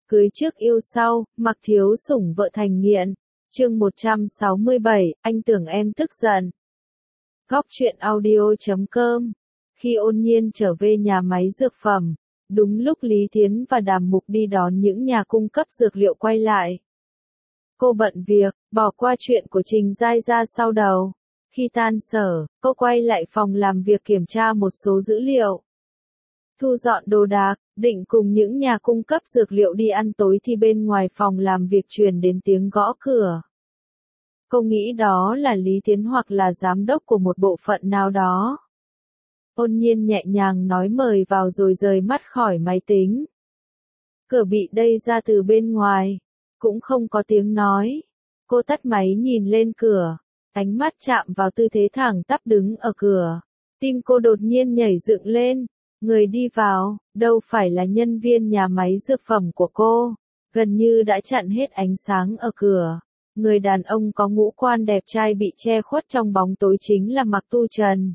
Cưới trước yêu sau, mặc thiếu sủng vợ thành nghiện. Chương 167, anh tưởng em tức giận. Góc truyện audio.com. Khi Ôn Nhiên trở về nhà máy dược phẩm, đúng lúc Lý Thiến và Đàm Mục đi đón những nhà cung cấp dược liệu quay lại. Cô bận việc, bỏ qua chuyện của Trình Giai ra sau đầu. Khi tan sở, cô quay lại phòng làm việc kiểm tra một số dữ liệu. Thu dọn đồ đạc, định cùng những nhà cung cấp dược liệu đi ăn tối thì bên ngoài phòng làm việc truyền đến tiếng gõ cửa. Cô nghĩ đó là Lý Thiến hoặc là giám đốc của một bộ phận nào đó. Ôn Nhiên nhẹ nhàng nói mời vào rồi rời mắt khỏi máy tính. Cửa bị đẩy ra từ bên ngoài, cũng không có tiếng nói. Cô tắt máy nhìn lên cửa, ánh mắt chạm vào tư thế thẳng tắp đứng ở cửa. Tim cô đột nhiên nhảy dựng lên. Người đi vào, đâu phải là nhân viên nhà máy dược phẩm của cô, gần như đã chặn hết ánh sáng ở cửa. Người đàn ông có ngũ quan đẹp trai bị che khuất trong bóng tối chính là Mạc Tu Trần.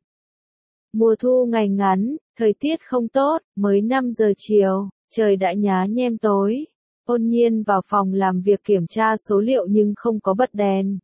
Mùa thu ngày ngắn, thời tiết không tốt, mới 5 giờ chiều, trời đã nhá nhem tối. Ôn Nhiên vào phòng làm việc kiểm tra số liệu nhưng không có bật đèn.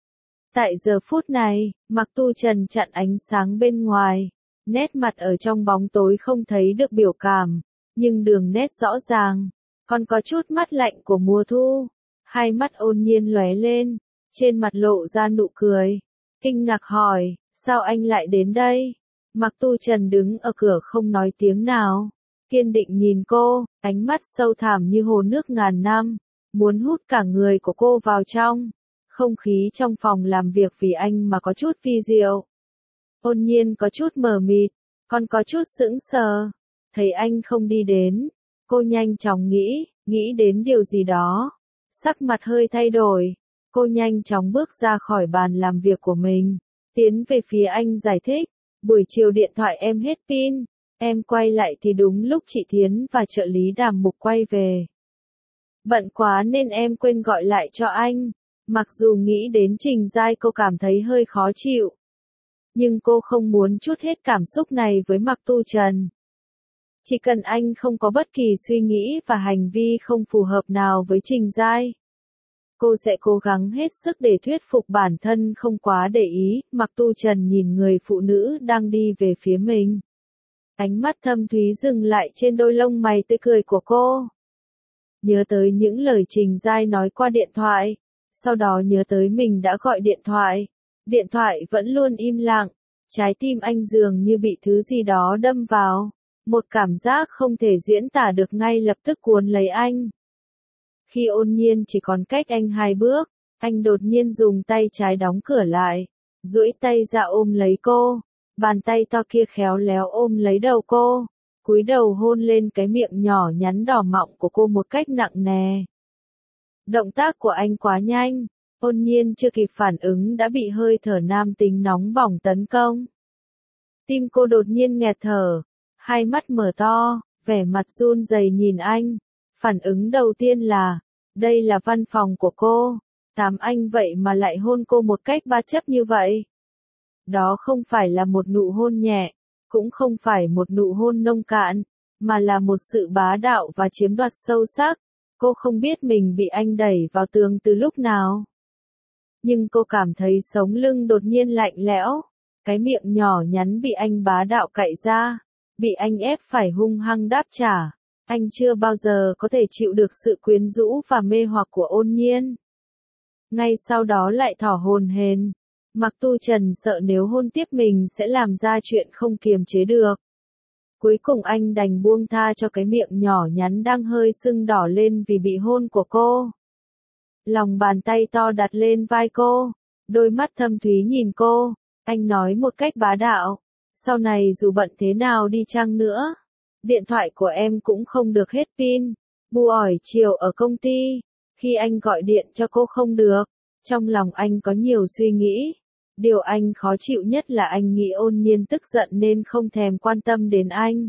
Tại giờ phút này, Mạc Tu Trần chặn ánh sáng bên ngoài. Nét mặt ở trong bóng tối không thấy được biểu cảm, nhưng đường nét rõ ràng, còn có chút mắt lạnh của mùa thu. Hai mắt Ôn Nhiên lóe lên, trên mặt lộ ra nụ cười, kinh ngạc hỏi, sao anh lại đến đây? Mạc Tu Trần đứng ở cửa không nói tiếng nào, kiên định nhìn cô, ánh mắt sâu thẳm như hồ nước ngàn năm, muốn hút cả người của cô vào trong. Không khí trong phòng làm việc vì anh mà có chút vi diệu. Ôn Nhiên có chút mờ mịt, còn có chút sững sờ. Thấy anh không đi đến, cô nhanh chóng nghĩ đến điều gì đó. Sắc mặt hơi thay đổi, cô nhanh chóng bước ra khỏi bàn làm việc của mình, tiến về phía anh giải thích, buổi chiều điện thoại em hết pin, em quay lại thì đúng lúc chị Thiến và trợ lý Đàm Mục quay về. Bận quá nên em quên gọi lại cho anh. Mặc dù nghĩ đến Trình Giai cô cảm thấy hơi khó chịu, nhưng cô không muốn trút hết cảm xúc này với Mạc Tu Trần. Chỉ cần anh không có bất kỳ suy nghĩ và hành vi không phù hợp nào với Trình Giai, cô sẽ cố gắng hết sức để thuyết phục bản thân không quá để ý. Mạc Tu Trần nhìn người phụ nữ đang đi về phía mình. Ánh mắt thâm thúy dừng lại trên đôi lông mày tươi cười của cô. Nhớ tới những lời Trình Giai nói qua điện thoại, sau đó nhớ tới mình đã gọi điện thoại. Điện thoại vẫn luôn im lặng, trái tim anh dường như bị thứ gì đó đâm vào, một cảm giác không thể diễn tả được ngay lập tức cuốn lấy anh. Khi Ôn Nhiên chỉ còn cách anh 2 bước, anh đột nhiên dùng tay trái đóng cửa lại, duỗi tay ra ôm lấy cô, bàn tay to kia khéo léo ôm lấy đầu cô, cúi đầu hôn lên cái miệng nhỏ nhắn đỏ mọng của cô một cách nặng nề. Động tác của anh quá nhanh. Ôn Nhiên chưa kịp phản ứng đã bị hơi thở nam tính nóng bỏng tấn công. Tim cô đột nhiên nghẹt thở, hai mắt mở to, vẻ mặt run rẩy nhìn anh. Phản ứng đầu tiên là, đây là văn phòng của cô, tám anh vậy mà lại hôn cô một cách ba chấp như vậy. Đó không phải là một nụ hôn nhẹ, cũng không phải một nụ hôn nông cạn, mà là một sự bá đạo và chiếm đoạt sâu sắc. Cô không biết mình bị anh đẩy vào tường từ lúc nào. Nhưng cô cảm thấy sống lưng đột nhiên lạnh lẽo, cái miệng nhỏ nhắn bị anh bá đạo cạy ra, bị anh ép phải hung hăng đáp trả. Anh chưa bao giờ có thể chịu được sự quyến rũ và mê hoặc của Ôn Nhiên. Ngay sau đó lại thỏ hồn hển. Mạc Tu Trần sợ nếu hôn tiếp mình sẽ làm ra chuyện không kiềm chế được. Cuối cùng anh đành buông tha cho cái miệng nhỏ nhắn đang hơi sưng đỏ lên vì bị hôn của cô. Lòng bàn tay to đặt lên vai cô, đôi mắt thâm thúy nhìn cô, anh nói một cách bá đạo, sau này dù bận thế nào đi chăng nữa, điện thoại của em cũng không được hết pin. Buổi chiều ở công ty, khi anh gọi điện cho cô không được, trong lòng anh có nhiều suy nghĩ. Điều anh khó chịu nhất là anh nghĩ Ôn Nhiên tức giận nên không thèm quan tâm đến anh.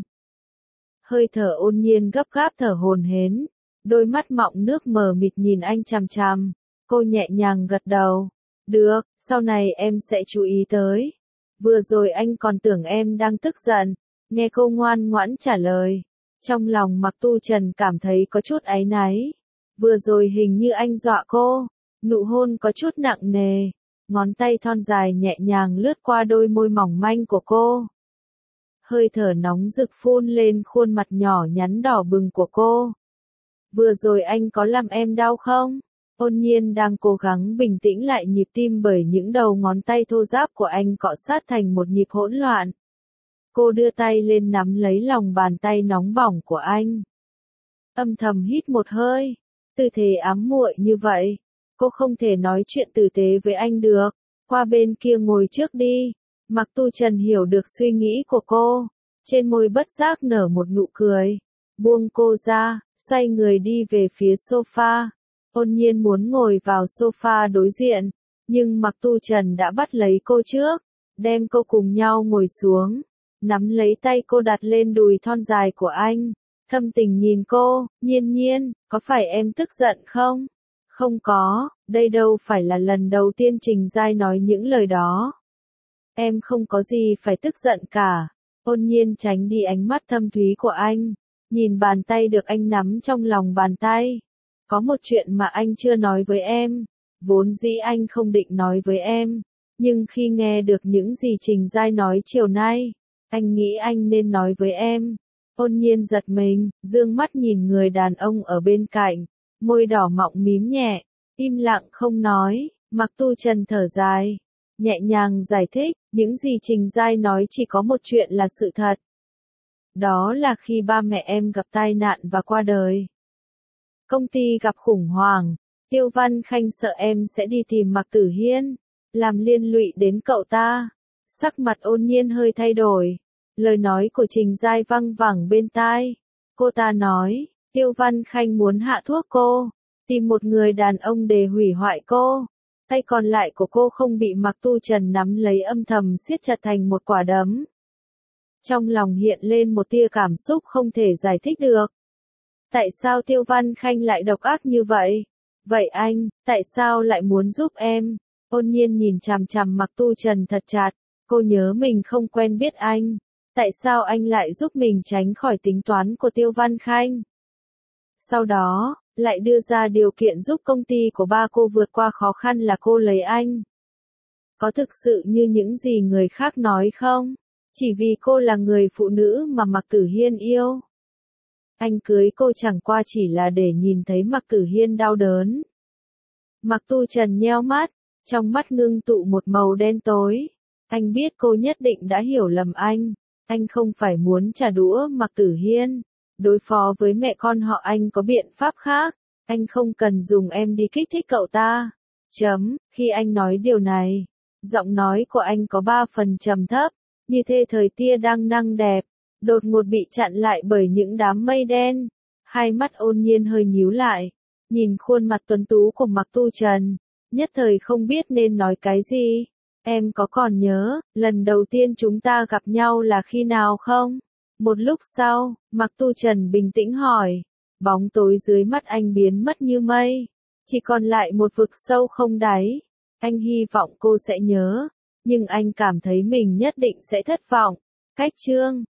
Hơi thở Ôn Nhiên gấp gáp thở hổn hển, đôi mắt mọng nước mờ mịt nhìn anh chằm chằm. Cô nhẹ nhàng gật đầu. Được, sau này em sẽ chú ý tới. Vừa rồi anh còn tưởng em đang tức giận. Nghe cô ngoan ngoãn trả lời. Trong lòng Mạc Tu Trần cảm thấy có chút áy náy. Vừa rồi hình như anh dọa cô. Nụ hôn có chút nặng nề. Ngón tay thon dài nhẹ nhàng lướt qua đôi môi mỏng manh của cô. Hơi thở nóng rực phun lên khuôn mặt nhỏ nhắn đỏ bừng của cô. Vừa rồi anh có làm em đau không? Ôn Nhiên đang cố gắng bình tĩnh lại nhịp tim bởi những đầu ngón tay thô ráp của anh cọ sát thành một nhịp hỗn loạn. Cô đưa tay lên nắm lấy lòng bàn tay nóng bỏng của anh. Âm thầm hít một hơi. Tư thế ám muội như vậy. Cô không thể nói chuyện tử tế với anh được. Qua bên kia ngồi trước đi. Mạc Tu Trần hiểu được suy nghĩ của cô. Trên môi bất giác nở một nụ cười. Buông cô ra, xoay người đi về phía sofa. Ôn Nhiên muốn ngồi vào sofa đối diện. Nhưng Mạc Tu Trần đã bắt lấy cô trước. Đem cô cùng nhau ngồi xuống. Nắm lấy tay cô đặt lên đùi thon dài của anh. Thâm tình nhìn cô, Nhiên Nhiên, có phải em tức giận không? Không có, đây đâu phải là lần đầu tiên Trình Giai nói những lời đó. Em không có gì phải tức giận cả. Ôn Nhiên tránh đi ánh mắt thâm thúy của anh. Nhìn bàn tay được anh nắm trong lòng bàn tay. Có một chuyện mà anh chưa nói với em. Vốn dĩ anh không định nói với em. Nhưng khi nghe được những gì Trình Giai nói chiều nay, anh nghĩ anh nên nói với em. Ôn Nhiên giật mình, dương mắt nhìn người đàn ông ở bên cạnh. Môi đỏ mọng mím nhẹ, im lặng không nói. Mạc Tu Trần thở dài, nhẹ nhàng giải thích, những gì Trình Giai nói chỉ có một chuyện là sự thật. Đó là khi ba mẹ em gặp tai nạn và qua đời. Công ty gặp khủng hoảng, Tiêu Văn Khanh sợ em sẽ đi tìm Mạc Tử Hiên, làm liên lụy đến cậu ta. Sắc mặt Ôn Nhiên hơi thay đổi. Lời nói của Trình Giai văng vẳng bên tai. Cô ta nói, Tiêu Văn Khanh muốn hạ thuốc cô, tìm một người đàn ông để hủy hoại cô. Tay còn lại của cô không bị Mạc Tu Trần nắm lấy âm thầm siết chặt thành một quả đấm. Trong lòng hiện lên một tia cảm xúc không thể giải thích được. Tại sao Tiêu Văn Khanh lại độc ác như vậy? Vậy anh, tại sao lại muốn giúp em? Ôn Nhiên nhìn chằm chằm Mạc Tu Trần thật chặt. Cô nhớ mình không quen biết anh. Tại sao anh lại giúp mình tránh khỏi tính toán của Tiêu Văn Khanh? Sau đó, lại đưa ra điều kiện giúp công ty của ba cô vượt qua khó khăn là cô lấy anh. Có thực sự như những gì người khác nói không? Chỉ vì cô là người phụ nữ mà Mạc Tử Hiên yêu. Anh cưới cô chẳng qua chỉ là để nhìn thấy Mạc Tử Hiên đau đớn. Mạc Tu Trần nheo mắt, trong mắt ngưng tụ một màu đen tối. Anh biết cô nhất định đã hiểu lầm anh. Anh không phải muốn trả đũa Mạc Tử Hiên. Đối phó với mẹ con họ anh có biện pháp khác. Anh không cần dùng em đi kích thích cậu ta. Khi anh nói điều này, giọng nói của anh có 3 phần trầm thấp, như thê thời tia đang nắng đẹp, đột ngột bị chặn lại bởi những đám mây đen. Hai mắt Ôn Nhiên hơi nhíu lại, nhìn khuôn mặt tuấn tú của Mạc Tu Trần, nhất thời không biết nên nói cái gì. Em có còn nhớ, lần đầu tiên chúng ta gặp nhau là khi nào không? Một lúc sau, Mạc Tu Trần bình tĩnh hỏi. Bóng tối dưới mắt anh biến mất như mây. Chỉ còn lại một vực sâu không đáy. Anh hy vọng cô sẽ nhớ. Nhưng anh cảm thấy mình nhất định sẽ thất vọng. Cách chương